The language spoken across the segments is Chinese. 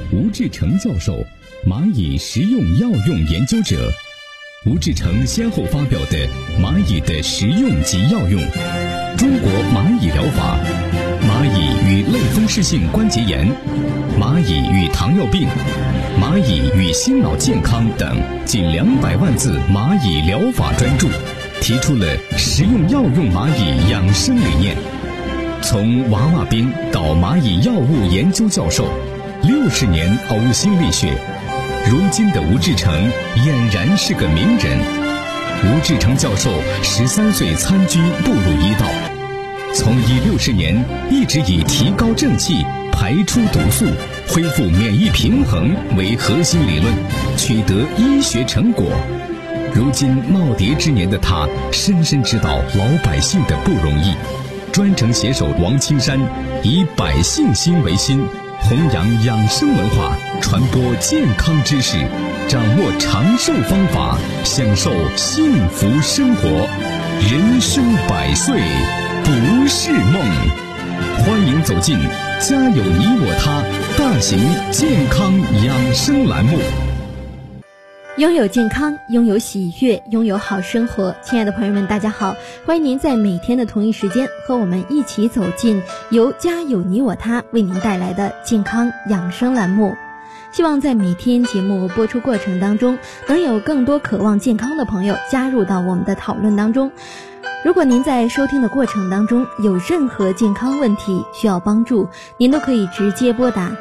吴志成教授，蚂蚁食用药用研究者。吴志成先后发表的《蚂蚁的食用及药用》、《中国蚂蚁疗法》、《蚂蚁与类风湿性关节炎》、《蚂蚁与糖尿病》、《蚂蚁与心脑健康》等近200万字蚂蚁疗法专著，提出了食用药用蚂蚁养生理念。从娃娃兵到蚂蚁药物研究教授，60年呕心沥血，如今的吴志成俨然是个名人。吴志成教授13岁参军步入医道，从医60年一直以提高正气、排出毒素、恢复免疫平衡为核心理论，取得医学成果。如今耄耋之年的他，深深知道老百姓的不容易，专程携手王青山，以百姓心为心，弘扬养生文化，传播健康知识，掌握长寿方法，享受幸福生活。人生100岁不是梦。欢迎走进家有你我他大型健康养生栏目。 拥有健康，拥有喜悦，拥有好生活。亲爱的朋友们，大家好，欢迎您在每天的同一时间和我们一起走进由家有你我他为您带来的健康养生栏目。希望在每天节目播出过程当中，能有更多渴望健康的朋友加入到我们的讨论当中。如果您在收听的过程当中有任何健康问题需要帮助，您都可以直接拨打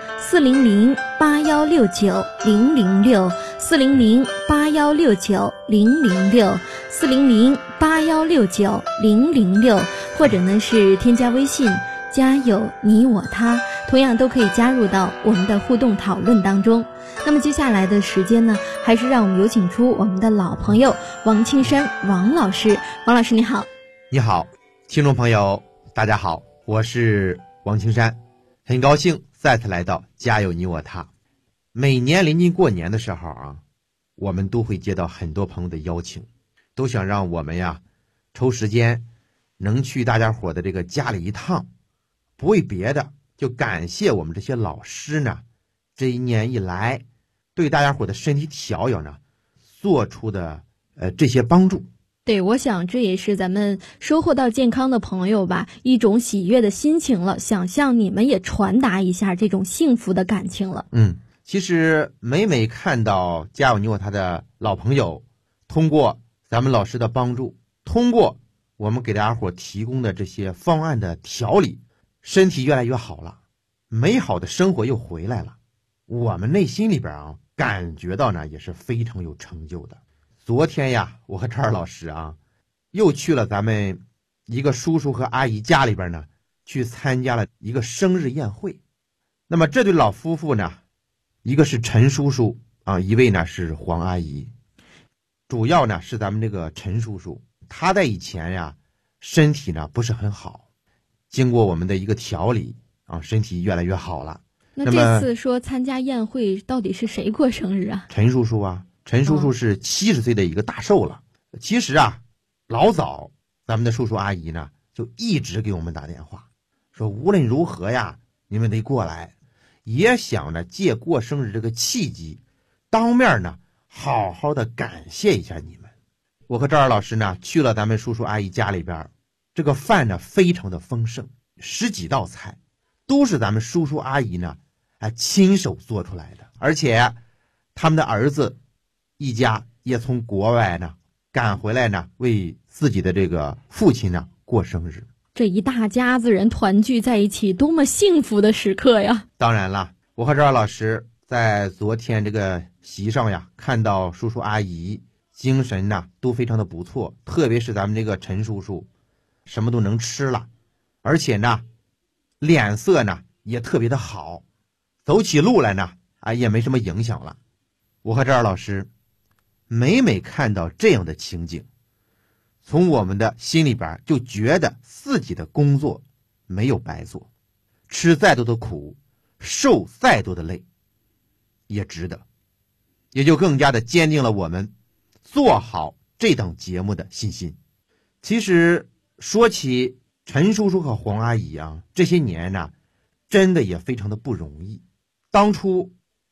400-8169-006 400-8169-006 400-8169-006，或者呢是添加微信家有你我他，同样都可以加入到我们的互动讨论当中。那么接下来的时间呢，还是让我们有请出我们的老朋友王青山王老师。王老师你好。 你好，听众朋友大家好，我是王青山，很高兴再次来到家有你我他。每年临近过年的时候啊，我们都会接到很多朋友的邀请，都想让我们呀抽时间能去大家伙的这个家里一趟，不为别的，就感谢我们这些老师呢，这一年以来对大家伙的身体调养呢做出的这些帮助。 对，我想这也是咱们收获到健康的朋友吧一种喜悦的心情了，想向你们也传达一下这种幸福的感情了。 其实每看到家有你我他的老朋友通过咱们老师的帮助，通过我们给大家伙提供的这些方案的调理，身体越来越好了，美好的生活又回来了，我们内心里边啊感觉到呢也是非常有成就的。昨天呀，我和陈老师啊又去了咱们一个叔叔和阿姨家里边呢，去参加了一个生日宴会。那么这对老夫妇呢，一个是陈叔叔啊，一位呢是黄阿姨。主要呢是咱们这个陈叔叔，他在以前呀身体呢不是很好，经过我们的一个调理啊，身体越来越好了。 那这次说参加宴会到底是谁过生日啊？ 陈叔叔啊，陈叔叔是70岁的一个大寿了。其实啊，老早咱们的叔叔阿姨呢就一直给我们打电话，说无论如何呀，你们得过来，也想着借过生日这个契机，当面呢好好的感谢一下你们。我和赵二老师呢去了咱们叔叔阿姨家里边，这个饭呢非常的丰盛，10几道菜都是咱们叔叔阿姨呢亲手做出来的，而且他们的儿子一家也从国外呢赶回来呢，为自己的这个父亲呢过生日。 这一大家子人团聚在一起，多么幸福的时刻呀！ 当然了，我和赵老师在昨天这个席上呀，看到叔叔阿姨精神呢都非常的不错，特别是咱们这个陈叔叔什么都能吃了，而且呢脸色呢也特别的好，走起路来呢也没什么影响了。我和赵老师每看到这样的情景，从我们的心里边就觉得自己的工作没有白做，吃再多的苦，受再多的累也值得，也就更加的坚定了我们做好这档节目的信心。其实说起陈叔叔和黄阿姨啊，这些年呢真的也非常的不容易。当初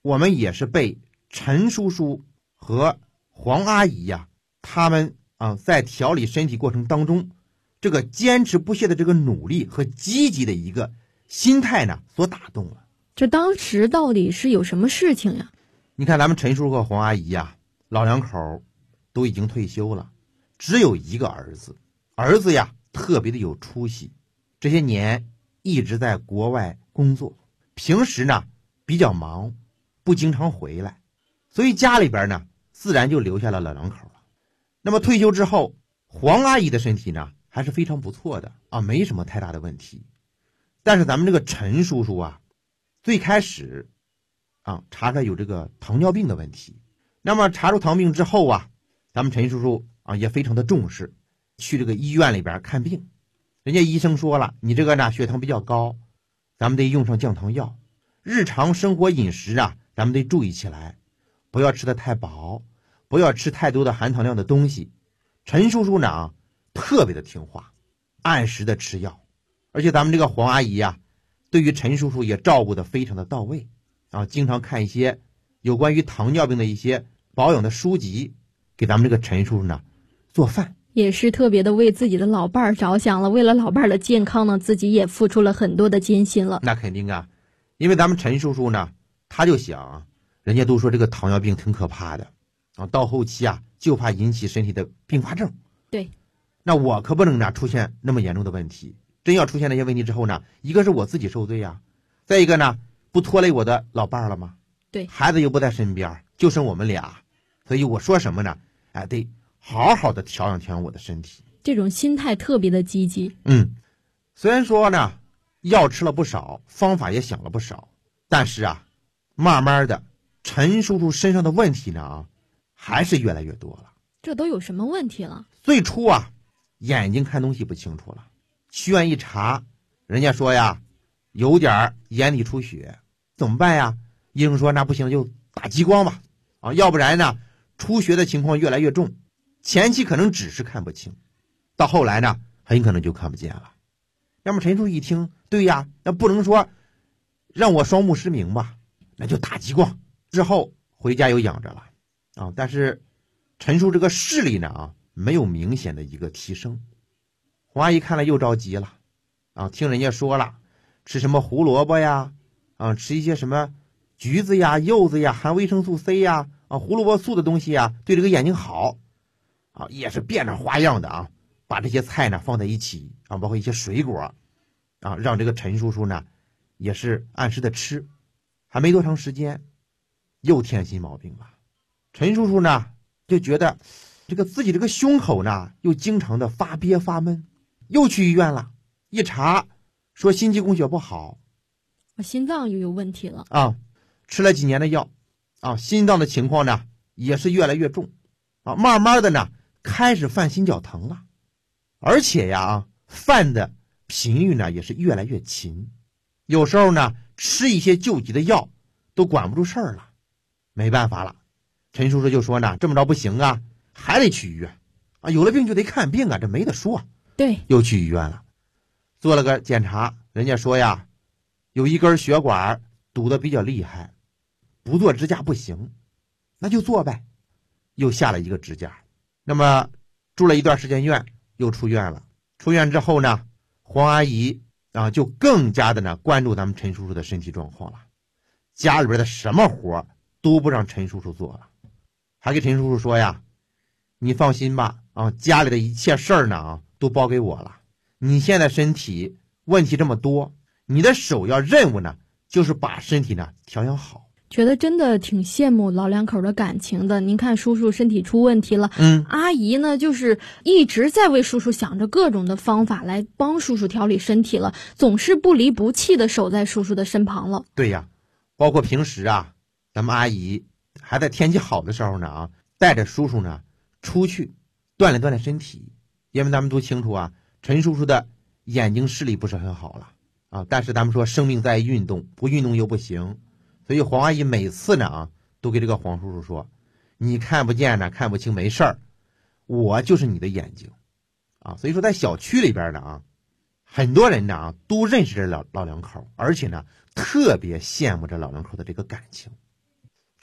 我们也是被陈叔叔和黄阿姨呀，他们在调理身体过程当中，这个坚持不懈的这个努力和积极的一个心态呢，所打动了。 这当时到底是有什么事情呀？ 你看咱们陈叔和黄阿姨呀，老两口都已经退休了，只有一个儿子，儿子呀特别的有出息，这些年一直在国外工作，平时呢比较忙，不经常回来，所以家里边呢自然就留下了老两口了。那么退休之后，黄阿姨的身体呢还是非常不错的没什么太大的问题。但是咱们这个陈叔叔啊，最开始查出来有这个糖尿病的问题。那么查出糖尿病之后啊，咱们陈叔叔也非常的重视，去这个医院里边看病。人家医生说了，你这个呢血糖比较高，咱们得用上降糖药。日常生活饮食啊，咱们得注意起来，不要吃得太饱，不要吃太多的含糖量的东西。陈叔叔呢特别的听话，按时的吃药。而且咱们这个黄阿姨呀，对于陈叔叔也照顾得非常的到位经常看一些有关于糖尿病的一些保养的书籍，给咱们这个陈叔叔呢做饭， 也是特别的为自己的老伴儿着想了。为了老伴儿的健康呢，自己也付出了很多的艰辛了。 那肯定啊，因为咱们陈叔叔呢，他就想，人家都说这个糖尿病挺可怕的到后期就怕引起身体的并发症。 对， 那我可不能出现那么严重的问题。真要出现那些问题之后呢，一个是我自己受罪呀，再一个呢，不拖累我的老伴儿了吗？ 对， 孩子又不在身边，就剩我们俩，所以我说什么呢？得好好的调养我的身体。 这种心态特别的积极。 虽然说呢，药吃了不少，方法也想了不少，但是慢慢的，陈叔叔身上的问题呢还是越来越多了。 这都有什么问题了？ 最初眼睛看东西不清楚了，去院一查，人家说呀，有点眼底出血，怎么办呀？医生说那不行，就打激光吧，要不然呢，出血的情况越来越重，前期可能只是看不清，到后来呢，很可能就看不见了。那么陈叔一听，对呀，那不能说让我双目失明吧，那就打激光，之后回家又养着了但是陈叔这个视力呢没有明显的一个提升。黄阿姨看了又着急了听人家说了，吃什么胡萝卜呀吃一些什么橘子呀、柚子呀，含维生素 C 呀胡萝卜素的东西呀，对这个眼睛好也是变着花样的把这些菜呢放在一起包括一些水果让这个陈叔叔呢也是按时的吃。还没多长时间，又添新毛病了。陈叔叔呢就觉得自己这个胸口呢又经常的发憋发闷，又去医院了，一查说心肌供血不好， 心脏又有问题了吃了几年的药心脏的情况呢也是越来越重慢慢的呢开始犯心绞疼了，而且犯的频率呢也是越来越勤，有时候呢吃一些救急的药都管不住事儿了。没办法了，陈叔叔就说呢，这么着不行还得去医院有了病就得看病这没得说。 对， 又去医院了，做了个检查，人家说呀，有一根血管堵得比较厉害，不做支架不行，那就做呗，又下了一个支架。那么住了一段时间院，又出院了。出院之后呢，黄阿姨就更加的呢关注咱们陈叔叔的身体状况了，家里边的什么活都不让陈叔叔做了，还给陈叔叔说呀，你放心吧家里的一切事儿呢都包给我了，你现在身体问题这么多，你的首要任务呢就是把身体呢调养好。 觉得真的挺羡慕老两口的感情的。您看叔叔身体出问题了，阿姨呢就是一直在为叔叔想着各种的方法来帮叔叔调理身体了，总是不离不弃的守在叔叔的身旁了。 对呀，包括平时咱们阿姨还在天气好的时候呢带着叔叔呢出去锻炼锻炼身体。因为咱们都清楚陈叔叔的眼睛视力不是很好了但是咱们说生命在于运动，不运动又不行，所以黄阿姨每次呢都给这个黄叔叔说，你看不见看不清没事儿，我就是你的眼睛所以说在小区里边呢很多人呢都认识这老两口，而且呢特别羡慕这老两口的这个感情。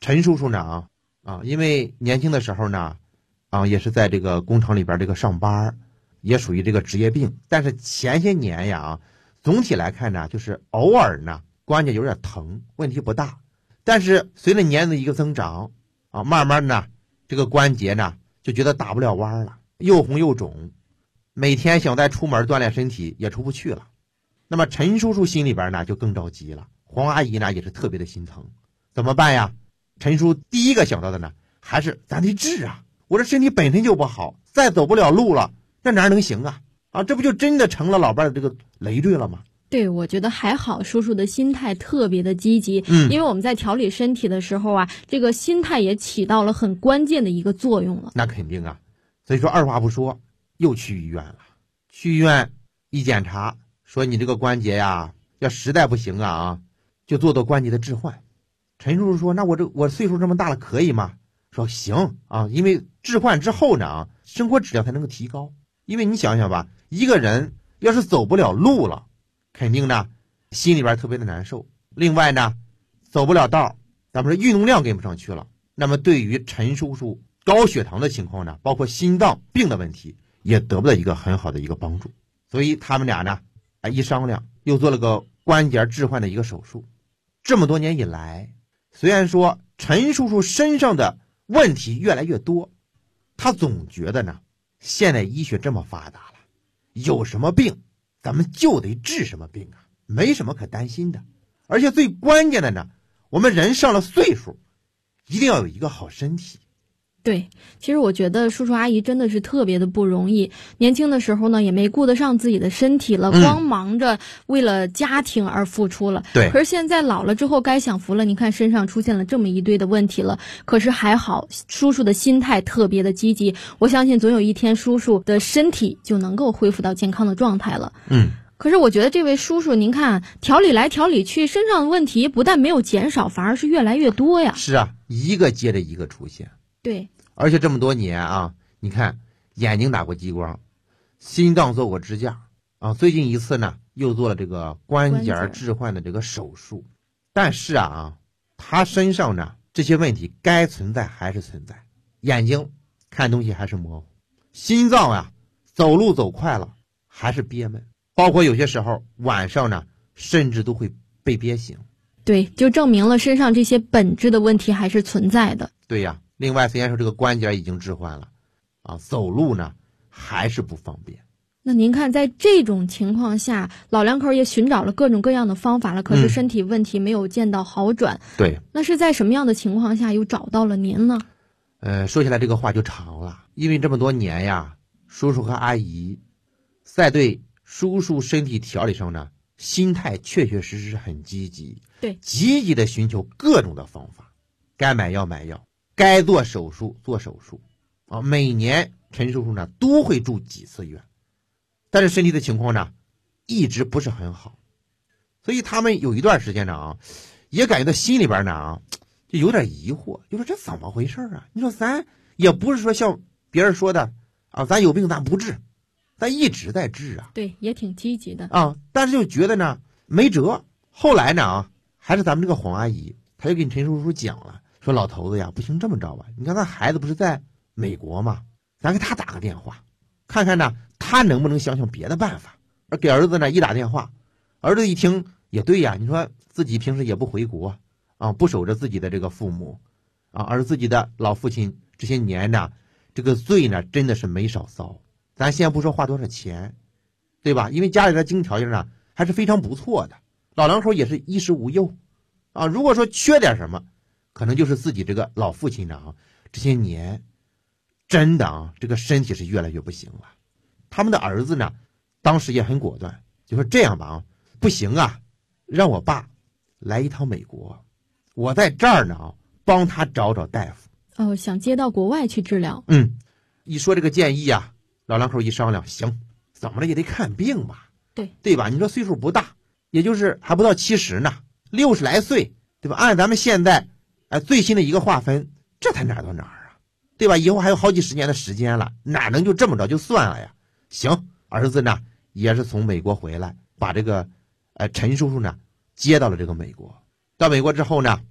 陈叔叔呢因为年轻的时候呢也是在这个工厂里边这个上班，也属于这个职业病，但是前些年呀总体来看呢，就是偶尔呢关节有点疼，问题不大，但是随着年龄的一个增长慢慢呢这个关节呢就觉得打不了弯了，又红又肿，每天想再出门锻炼身体也出不去了。那么陈叔叔心里边呢就更着急了，黄阿姨呢也是特别的心疼，怎么办呀？陈叔第一个想到的呢还是咱得治啊，我这身体本身就不好，再走不了路了，那哪能行啊？这不就真的成了老伴的这个累赘了吗？ 对，我觉得还好，叔叔的心态特别的积极，因为我们在调理身体的时候啊，这个心态也起到了很关键的一个作用了。 那肯定啊，所以说二话不说又去医院了。去医院一检查，说你这个关节呀，要实在不行就做关节的置换。陈叔叔说，那我岁数这么大了可以吗？说行因为置换之后呢生活质量才能够提高。因为你想想吧，一个人要是走不了路了，肯定呢心里边特别的难受，另外呢走不了道，咱们说运动量跟不上去了，那么对于陈叔叔高血糖的情况呢，包括心脏病的问题也得不到一个很好的一个帮助。所以他们俩呢一商量，又做了个关节置换的一个手术。这么多年以来，虽然说陈叔叔身上的问题越来越多，他总觉得呢现在医学这么发达了，有什么病咱们就得治什么病没什么可担心的。而且最关键的呢，我们人上了岁数一定要有一个好身体。 对，其实我觉得叔叔阿姨真的是特别的不容易，年轻的时候呢也没顾得上自己的身体了，光忙着为了家庭而付出了。 对， 可是现在老了之后该享福了，你看身上出现了这么一堆的问题了，可是还好叔叔的心态特别的积极，我相信总有一天叔叔的身体就能够恢复到健康的状态了。可是我觉得这位叔叔您看调理来调理去，身上的问题不但没有减少，反而是越来越多呀。 是啊，一个接着一个出现。 对， 而且这么多年你看眼睛打过激光，心脏做过支架最近一次呢又做了这个关节置换的这个手术。但是他身上呢这些问题该存在还是存在，眼睛看东西还是模糊，心脏走路走快了还是憋闷，包括有些时候晚上呢甚至都会被憋醒。 对，就证明了身上这些本质的问题还是存在的。 对呀，另外虽然说这个关节已经置换了走路呢还是不方便。 那您看在这种情况下，老两口也寻找了各种各样的方法了，可是身体问题没有见到好转。 对， 那是在什么样的情况下又找到了您呢？ 说起来这个话就长了，因为这么多年呀，叔叔和阿姨在对叔叔身体调理上呢心态确确实实很积极。 对， 积极的寻求各种的方法，该买药买药，该做手术做手术每年陈叔叔呢都会住几次院，但是身体的情况呢一直不是很好。所以他们有一段时间呢也感觉到心里边呢就有点疑惑，就说这怎么回事你说咱也不是说像别人说的咱有病咱不治，咱一直在治对，也挺积极的但是就觉得呢没辙。后来呢还是咱们这个黄阿姨，她就跟陈叔叔讲了，说老头子呀，不行这么着吧，你看咱孩子不是在美国吗，咱给他打个电话，看看呢他能不能想想别的办法。而给儿子呢一打电话，儿子一听也对呀，你说自己平时也不回国不守着自己的这个父母而自己的老父亲这些年呢这个罪呢真的是没少遭。咱先不说花多少钱，对吧？因为家里的经济条件呢还是非常不错的，老两口也是衣食无忧如果说缺点什么，可能就是自己这个老父亲呢这些年真的这个身体是越来越不行了。他们的儿子呢当时也很果断，就说这样吧不行让我爸来一趟美国，我在这儿呢帮他找找大夫想接到国外去治疗。 一说这个建议老两口一商量，行，怎么了也得看病吧，对吧？你说岁数不大，也就是还不到70呢，60来岁，对吧？按咱们现在最新的一个划分，这才哪儿到哪儿对吧？以后还有好几十年的时间了，哪能就这么着就算了呀？行，儿子呢也是从美国回来，把这个陈叔叔呢接到了这个美国。到美国之后呢，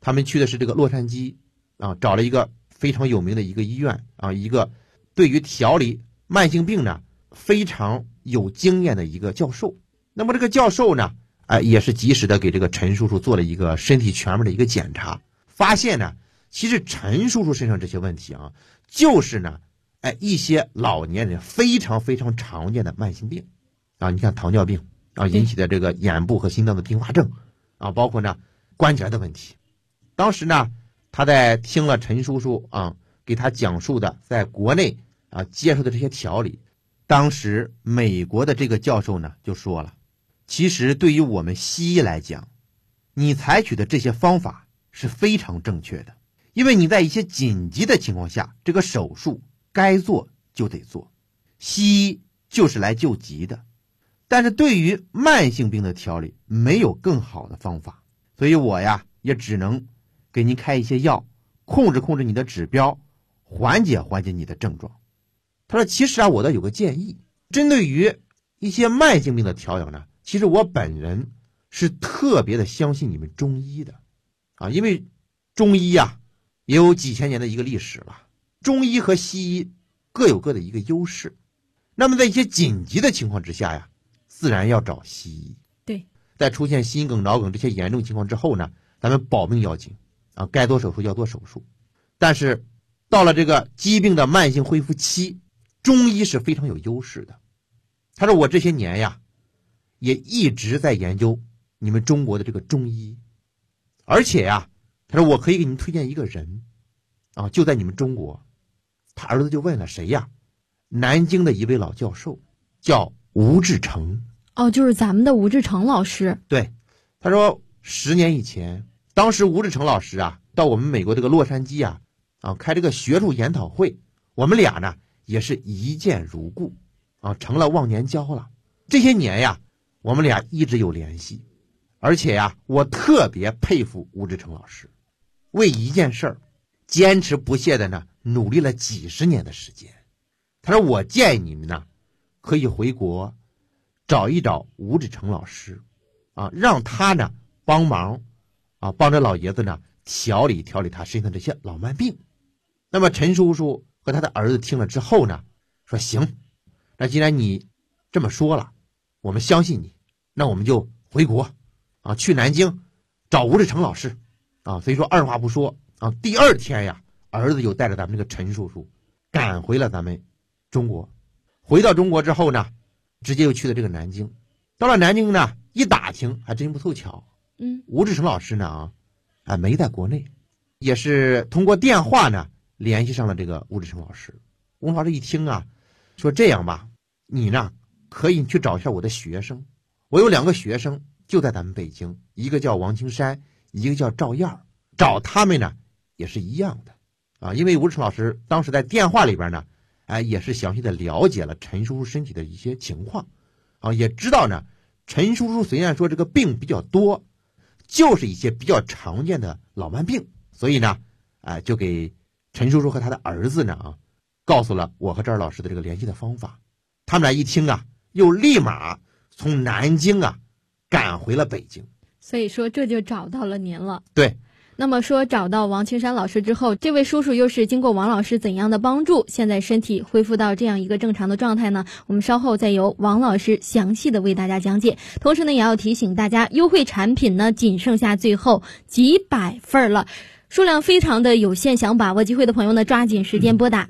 他们去的是这个洛杉矶啊，找了一个非常有名的一个医院啊，一个对于调理慢性病呢非常有经验的一个教授。那么这个教授呢，也是及时的给这个陈叔叔做了一个身体全面的一个检查，发现呢，其实陈叔叔身上这些问题啊，就是呢，一些老年人非常非常常见的慢性病啊，你看糖尿病啊引起的这个眼部和心脏的并发症啊，包括呢关节的问题。当时呢，他在听了陈叔叔啊给他讲述的在国内啊接受的这些调理，当时美国的这个教授呢就说了，其实对于我们西医来讲，你采取的这些方法是非常正确的，因为你在一些紧急的情况下，这个手术该做就得做，西医就是来救急的。但是对于慢性病的调理没有更好的方法，所以我呀也只能给您开一些药，控制控制你的指标，缓解缓解你的症状。他说其实啊，我倒有个建议，针对于一些慢性病的调养呢，其实我本人是特别的相信你们中医的啊，因为中医啊也有几千年的一个历史了，中医和西医各有各的一个优势。那么在一些紧急的情况之下呀，自然要找西医。 对， 在出现心梗、脑梗这些严重情况之后呢，咱们保命要紧啊，该做手术要做手术。但是到了这个疾病的慢性恢复期，中医是非常有优势的。他说我这些年呀也一直在研究你们中国的这个中医，而且呀，他说我可以给您推荐一个人啊，就在你们中国。他儿子就问了，谁呀？南京的一位老教授，叫吴志成。 哦，就是咱们的吴志成老师。 对，他说10年以前，当时吴志成老师啊到我们美国这个洛杉矶啊开这个学术研讨会，我们俩呢也是一见如故啊，成了忘年交了。这些年呀，我们俩一直有联系，而且呀，我特别佩服吴志成老师，为一件事儿坚持不懈的呢努力了几十年的时间。他说我建议你们呢可以回国找一找吴志成老师啊，让他呢帮忙啊，帮着老爷子呢调理调理他身上这些老慢病。那么陈叔叔和他的儿子听了之后呢，说行，那既然你这么说了，我们相信你，那我们就回国啊，去南京找吴志成老师啊。所以说二话不说啊，第二天呀，儿子就带着咱们这个陈叔叔赶回了咱们中国。回到中国之后呢，直接又去了这个南京。到了南京呢，一打听还真不凑巧，吴志成老师呢没在国内，也是通过电话呢联系上了这个吴志成老师。吴老师一听啊，说这样吧，你呢可以去找一下我的学生，我有2个学生就在咱们北京，一个叫王青山，一个叫赵燕，找他们呢也是一样的啊。因为吴志成老师当时在电话里边呢也是详细的了解了陈叔叔身体的一些情况啊，也知道呢陈叔叔虽然说这个病比较多，就是一些比较常见的老慢病，所以呢就给陈叔叔和他的儿子呢告诉了我和赵老师的这个联系的方法。他们俩一听又立马从南京赶回了北京。 所以说这就找到了您了。 对。 那么说找到王青山老师之后，这位叔叔又是经过王老师怎样的帮助，现在身体恢复到这样一个正常的状态呢？我们稍后再由王老师详细的为大家讲解。同时呢，也要提醒大家，优惠产品呢仅剩下最后几百份了，数量非常的有限，想把握机会的朋友呢，抓紧时间拨打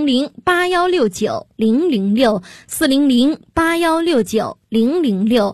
400-8169-006 400-8169-006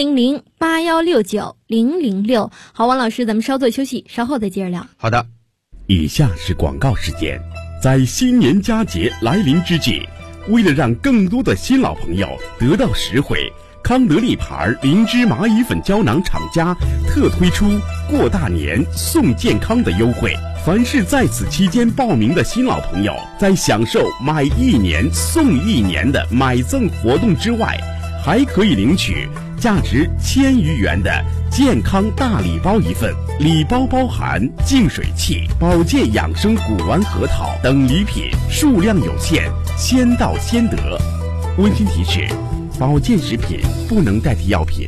400-8169-006。好，王老师，咱们稍作休息，稍后再接着聊。 好的。 以下是广告时间。在新年佳节来临之际，为了让更多的新老朋友得到实惠，康德利牌灵芝蚂蚁粉胶囊厂家特推出过大年送健康的优惠。凡是在此期间报名的新老朋友，在享受买1年送1年的买赠活动之外，还可以领取价值1000余元的健康大礼包一份，礼包包含净水器、保健养生古丸核桃等礼品，数量有限，先到先得。温馨提示：保健食品不能代替药品。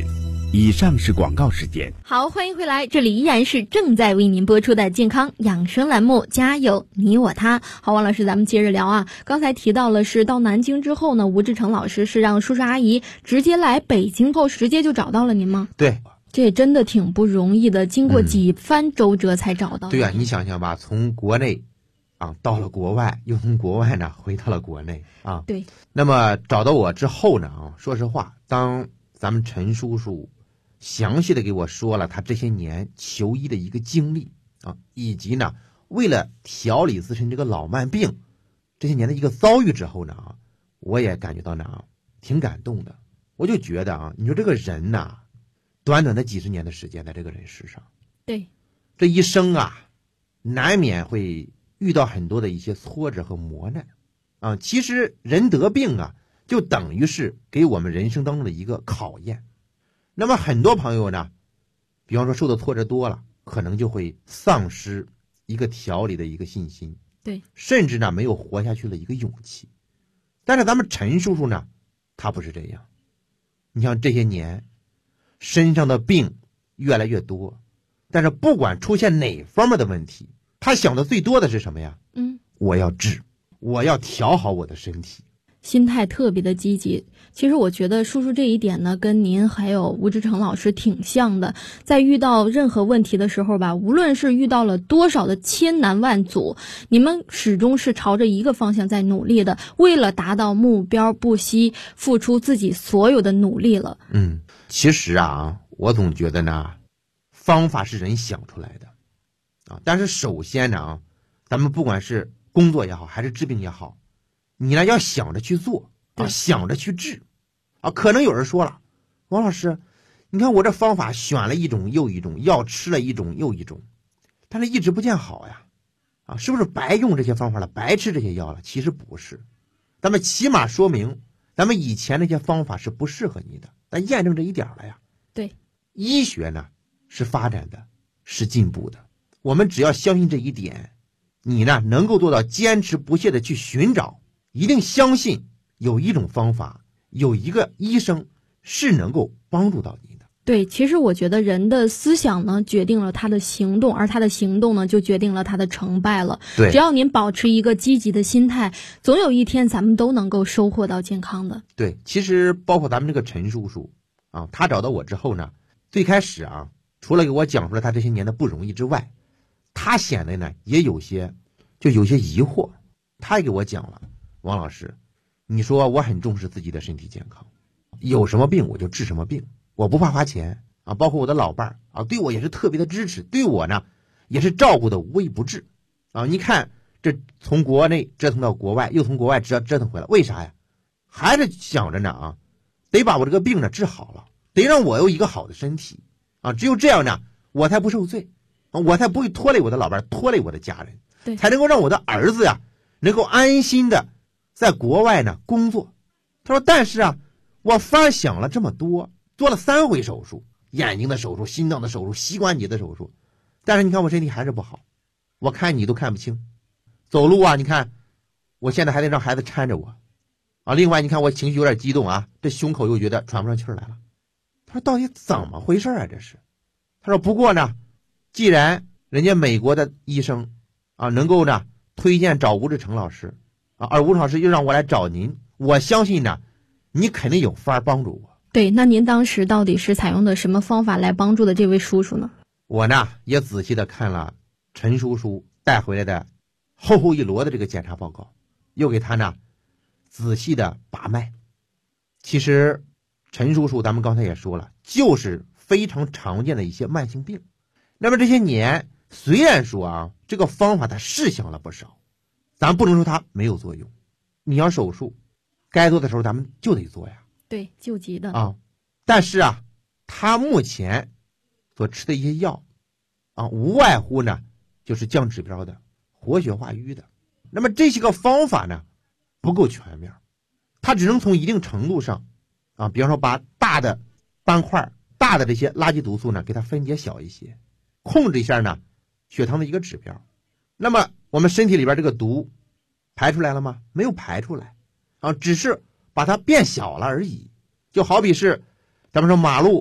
以上是广告时间。 好，欢迎回来，这里依然是正在为您播出的健康养生栏目，家有你我他。好，王老师，咱们接着聊啊。刚才提到了是到南京之后呢，吴志成老师是让叔叔阿姨直接来北京后，直接就找到了您吗？ 对， 这也真的挺不容易的，经过几番周折才找到。 对啊，你想想吧，从国内啊到了国外，又从国外呢回到了国内啊。 对。 那么找到我之后呢啊，说实话，当咱们陈叔叔详细的给我说了他这些年求医的一个经历啊，以及呢为了调理自身这个老慢病这些年的一个遭遇之后呢啊，我也感觉到呢挺感动的。我就觉得啊，你说这个人呐，短短的几十年的时间在这个人世上， 对， 这一生啊难免会遇到很多的一些挫折和磨难啊。其实人得病啊就等于是给我们人生当中的一个考验。那么很多朋友呢，比方说受的挫折多了，可能就会丧失一个调理的一个信心， 对， 甚至呢没有活下去的一个勇气。但是咱们陈叔叔呢，他不是这样。你像这些年身上的病越来越多，但是不管出现哪方面的问题，他想的最多的是什么呀？我要治，我要调好我的身体， 心态特别的积极。其实我觉得叔叔这一点呢，跟您还有吴志成老师挺像的。在遇到任何问题的时候吧，无论是遇到了多少的千难万阻，你们始终是朝着一个方向在努力的，为了达到目标不惜付出自己所有的努力了。 其实啊，我总觉得呢，方法是人想出来的啊，但是首先呢，咱们不管是工作也好，还是治病也好，你呢要想着去做啊，想着去治啊。可能有人说了，王老师，你看我这方法选了一种又一种，药吃了一种又一种，但是一直不见好呀，啊，是不是白用这些方法了，白吃这些药了？其实不是，咱们起码说明咱们以前那些方法是不适合你的，但验证这一点了呀。 对， 医学呢是发展的，是进步的，我们只要相信这一点，你呢能够做到坚持不懈的去寻找，一定相信有一种方法，有一个医生是能够帮助到你的。 对，其实我觉得人的思想呢决定了他的行动，而他的行动呢就决定了他的成败了。 对， 只要您保持一个积极的心态，总有一天咱们都能够收获到健康的。 对，其实包括咱们这个陈叔叔啊，他找到我之后呢，最开始啊，除了给我讲出了他这些年的不容易之外，他显得呢也有些疑惑。他也给我讲了，王老师，你说我很重视自己的身体健康，有什么病我就治什么病，我不怕花钱啊，包括我的老伴儿啊，对我也是特别的支持，对我呢也是照顾的无微不至啊。你看这从国内折腾到国外，又从国外折腾回来，为啥呀？还是想着呢啊，得把我这个病呢治好了，得让我有一个好的身体啊，只有这样呢，我才不受罪啊，我才不会拖累我的老伴儿，拖累我的家人， 对， 才能够让我的儿子呀能够安心的在国外呢工作。他说，但是啊，我反而想了这么多，做了3回手术，眼睛的手术、心脏的手术、膝关节的手术，但是你看我身体还是不好，我看你都看不清，走路啊，你看我现在还得让孩子搀着我啊。另外你看我情绪有点激动啊，这胸口又觉得喘不上气来了。他说到底怎么回事啊？这是。他说不过呢，既然人家美国的医生啊能够呢推荐找吴志成老师啊，而吴志成老师又让我来找您，我相信呢你肯定有法帮助我。 对，那您当时到底是采用的什么方法来帮助的这位叔叔呢？ 我呢也仔细的看了陈叔叔带回来的厚厚一摞的这个检查报告，又给他呢仔细的把脉。其实陈叔叔咱们刚才也说了，就是非常常见的一些慢性病。那么这些年虽然说啊这个方法他是想了不少，咱不能说他没有作用，你要手术该做的时候咱们就得做呀， 对，救急的啊。但是啊他目前所吃的一些药啊，无外乎呢就是降指标的、活血化瘀的。那么这些个方法呢不够全面，它只能从一定程度上啊，比方说把大的斑块、大的这些垃圾毒素呢给它分解小一些，控制一下呢血糖的一个指标。那么我们身体里边这个毒排出来了吗？没有排出来啊，只是把它变小了而已。就好比是咱们说马路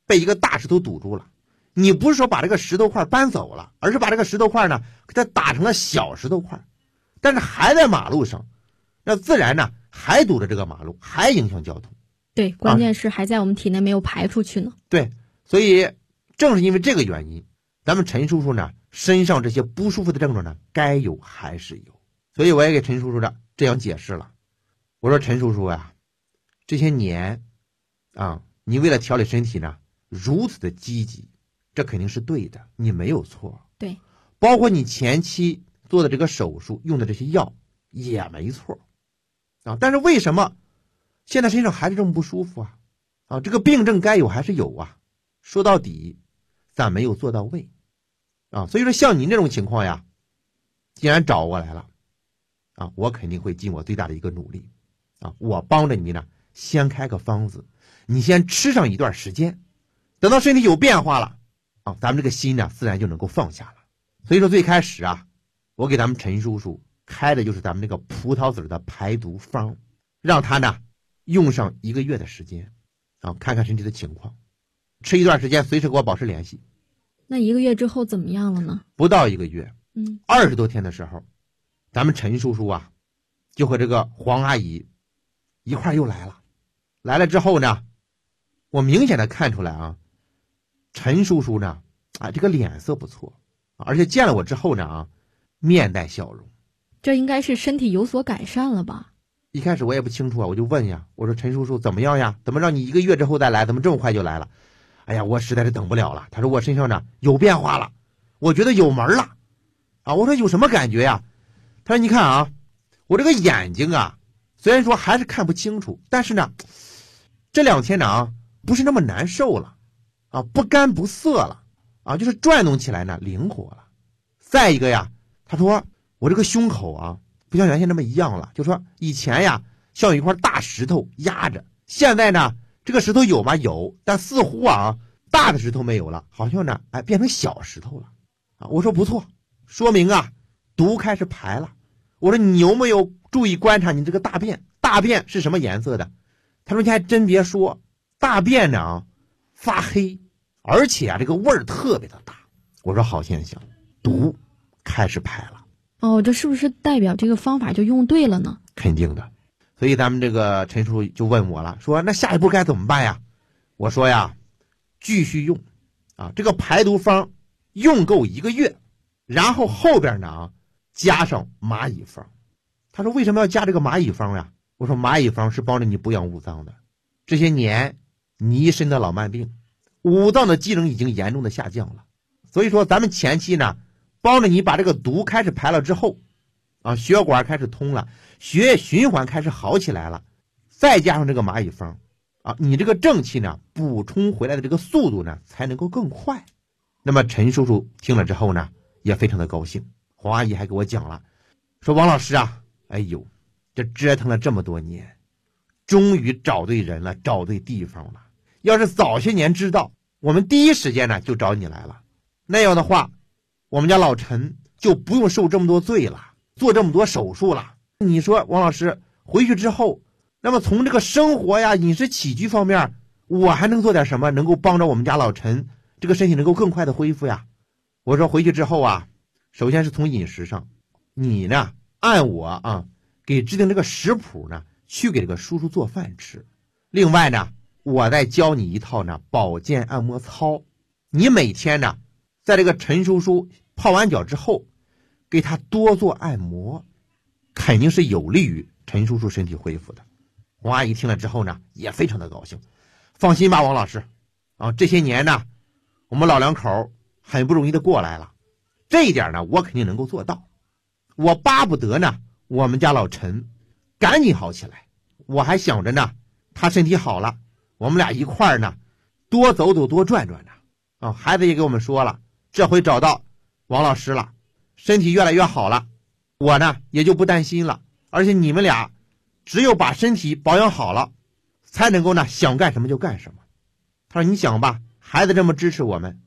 被一个大石头堵住了。你不是说把这个石头块搬走了，而是把这个石头块呢给它打成了小石头块，但是还在马路上，那自然呢还堵着这个马路，还影响交通。 对，关键是还在我们体内没有排出去呢。 对，所以正是因为这个原因，咱们陈叔叔呢身上这些不舒服的症状呢该有还是有。所以我也给陈叔叔这样解释了，我说陈叔叔啊，这些年啊，你为了调理身体呢如此的积极，这肯定是对的，你没有错。 对， 包括你前期做的这个手术用的这些药也没错啊，但是为什么现在身上还是这么不舒服啊？啊，这个病症该有还是有啊，说到底咱没有做到位啊。所以说像您这种情况呀，既然找过来了啊，我肯定会尽我最大的一个努力啊，我帮着你呢先开个方子，你先吃上一段时间，等到身体有变化了啊，咱们这个心呢自然就能够放下了。所以说最开始啊，我给咱们陈叔叔开的就是咱们这个葡萄籽的排毒方，让他呢用上1个月的时间啊，看看身体的情况，吃一段时间随时跟我保持联系。 那1个月之后怎么样了呢？ 不到1个月 ，20 多天的时候，咱们陈叔叔啊就和这个黄阿姨一块又来了。来了之后呢，我明显的看出来啊，陈叔叔呢啊这个脸色不错，而且见了我之后呢啊面带笑容。 这应该是身体有所改善了吧？ 一开始我也不清楚啊，我就问呀，我说陈叔叔怎么样呀？怎么让你1个月之后再来？怎么这么快就来了？哎呀，我实在是等不了了。他说我身上呢有变化了，我觉得有门了啊。我说有什么感觉呀？他说你看啊，我这个眼睛啊，虽然说还是看不清楚，但是呢这2天呢啊不是那么难受了啊，不干不涩了啊，就是转动起来呢灵活了。再一个呀，他说我这个胸口啊不像原先那么一样了，就说以前呀像有一块大石头压着，现在呢这个石头有吗？有，但似乎啊大的石头没有了，好像呢变成小石头了啊。我说不错，说明啊毒开始排了。我说你有没有注意观察你这个大便？大便是什么颜色的？他说你还真别说，大便呢发黑，而且啊这个味儿特别的大。我说好现象，毒开始排了。 哦，这是不是代表这个方法就用对了呢？ 肯定的。所以咱们这个陈叔就问我了，说那下一步该怎么办呀？我说呀，继续用啊，这个排毒方用够1个月，然后后边呢加上蚂蚁方。他说为什么要加这个蚂蚁方呀？我说蚂蚁方是帮着你补养五脏的，这些年你一身的老慢病，五脏的机能已经严重的下降了，所以说咱们前期呢帮着你把这个毒开始排了之后啊，血管开始通了，血液循环开始好起来了，再加上这个蚂蚁方啊，你这个正气呢补充回来的这个速度呢才能够更快。那么陈叔叔听了之后呢也非常的高兴。黄阿姨还给我讲了，说王老师啊，哎呦，这折腾了这么多年，终于找对人了，找对地方了。要是早些年知道，我们第一时间呢就找你来了，那样的话我们家老陈就不用受这么多罪了，做这么多手术了。你说王老师回去之后，那么从这个生活呀饮食起居方面，我还能做点什么能够帮着我们家老陈这个身体能够更快的恢复呀？我说回去之后啊，首先是从饮食上，你呢按我啊给制定这个食谱呢去给这个叔叔做饭吃。另外呢我再教你一套呢保健按摩操，你每天呢在这个陈叔叔泡完脚之后给他多做按摩，肯定是有利于陈叔叔身体恢复的。王阿姨听了之后呢也非常的高兴，放心吧王老师啊，这些年呢我们老两口很不容易的过来了，这一点呢我肯定能够做到。我巴不得呢我们家老陈赶紧好起来，我还想着呢他身体好了，我们俩一块儿呢多走走多转转呢啊。孩子也给我们说了，这回找到王老师了，身体越来越好了，我呢也就不担心了。而且你们俩只有把身体保养好了，才能够呢想干什么就干什么。他说你想吧，孩子这么支持我们，